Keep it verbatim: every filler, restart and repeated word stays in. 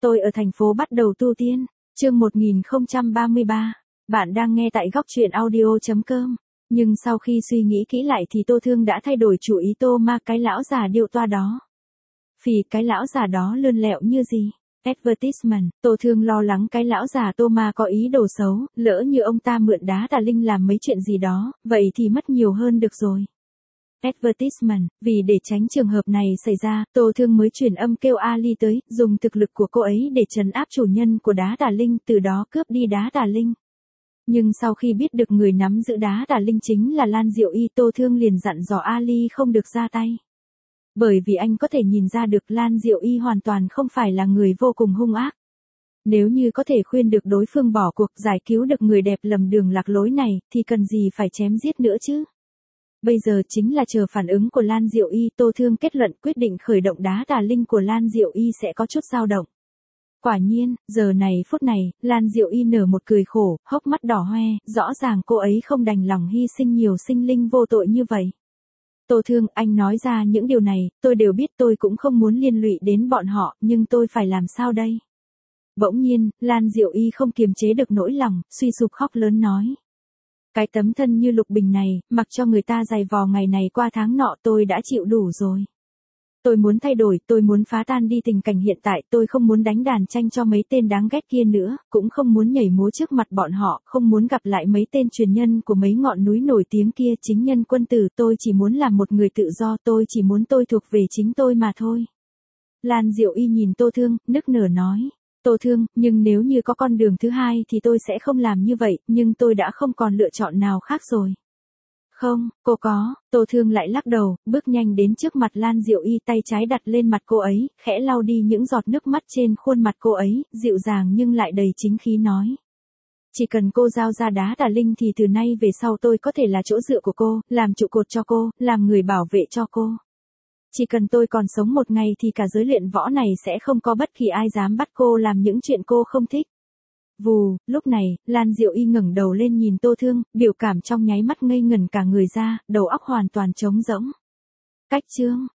Tôi ở thành phố bắt đầu tu tiên. Chương một nghìn không trăm ba mươi ba. Bạn đang nghe tại góc truyện audio chấm com. Nhưng sau khi suy nghĩ kỹ lại thì Tô Thương đã thay đổi chủ ý. Tô Ma cái lão già điệu toa đó. Phì cái lão già đó lươn lẹo như gì? Advertisement. Tô Thương lo lắng cái lão già Tô Ma có ý đồ xấu, lỡ như ông ta mượn đá tà linh làm mấy chuyện gì đó, vậy thì mất nhiều hơn được rồi. Advertisement. Vì để tránh trường hợp này xảy ra, Tô Thương mới truyền âm kêu Ali tới, dùng thực lực của cô ấy để trấn áp chủ nhân của đá tà linh, từ đó cướp đi đá tà linh. Nhưng sau khi biết được người nắm giữ đá tà linh chính là Lan Diệu Y, Tô Thương liền dặn dò Ali không được ra tay. Bởi vì anh có thể nhìn ra được Lan Diệu Y hoàn toàn không phải là người vô cùng hung ác. Nếu như có thể khuyên được đối phương bỏ cuộc, giải cứu được người đẹp lầm đường lạc lối này, thì cần gì phải chém giết nữa chứ? Bây giờ chính là chờ phản ứng của Lan Diệu Y. Tô Thương kết luận quyết định khởi động đá tà linh của Lan Diệu Y sẽ có chút dao động. Quả nhiên, giờ này phút này, Lan Diệu Y nở một cười khổ, hốc mắt đỏ hoe, rõ ràng cô ấy không đành lòng hy sinh nhiều sinh linh vô tội như vậy. Tô Thương, anh nói ra những điều này, tôi đều biết, tôi cũng không muốn liên lụy đến bọn họ, nhưng tôi phải làm sao đây? Bỗng nhiên, Lan Diệu Y không kiềm chế được nỗi lòng, suy sụp khóc lớn nói. Cái tấm thân như lục bình này, mặc cho người ta giày vò ngày này qua tháng nọ, tôi đã chịu đủ rồi. Tôi muốn thay đổi, tôi muốn phá tan đi tình cảnh hiện tại, tôi không muốn đánh đàn tranh cho mấy tên đáng ghét kia nữa, cũng không muốn nhảy múa trước mặt bọn họ, không muốn gặp lại mấy tên truyền nhân của mấy ngọn núi nổi tiếng kia, chính nhân quân tử, tôi chỉ muốn làm một người tự do, tôi chỉ muốn tôi thuộc về chính tôi mà thôi. Lan Diệu Y nhìn Tô Thương, nức nở nói. Tô Thương, nhưng nếu như có con đường thứ hai thì tôi sẽ không làm như vậy, nhưng tôi đã không còn lựa chọn nào khác rồi. Không, cô có. Tô Thương lại lắc đầu, bước nhanh đến trước mặt Lan Diệu Y, tay trái đặt lên mặt cô ấy, khẽ lau đi những giọt nước mắt trên khuôn mặt cô ấy, dịu dàng nhưng lại đầy chính khí nói. Chỉ cần cô giao ra đá tà linh thì từ nay về sau tôi có thể là chỗ dựa của cô, làm trụ cột cho cô, làm người bảo vệ cho cô. Chỉ cần tôi còn sống một ngày thì cả giới luyện võ này sẽ không có bất kỳ ai dám bắt cô làm những chuyện cô không thích. Vù, lúc này, Lan Diệu Y ngẩng đầu lên nhìn Tô Thương, biểu cảm trong nháy mắt ngây ngẩn cả người ra, đầu óc hoàn toàn trống rỗng. Cách chương,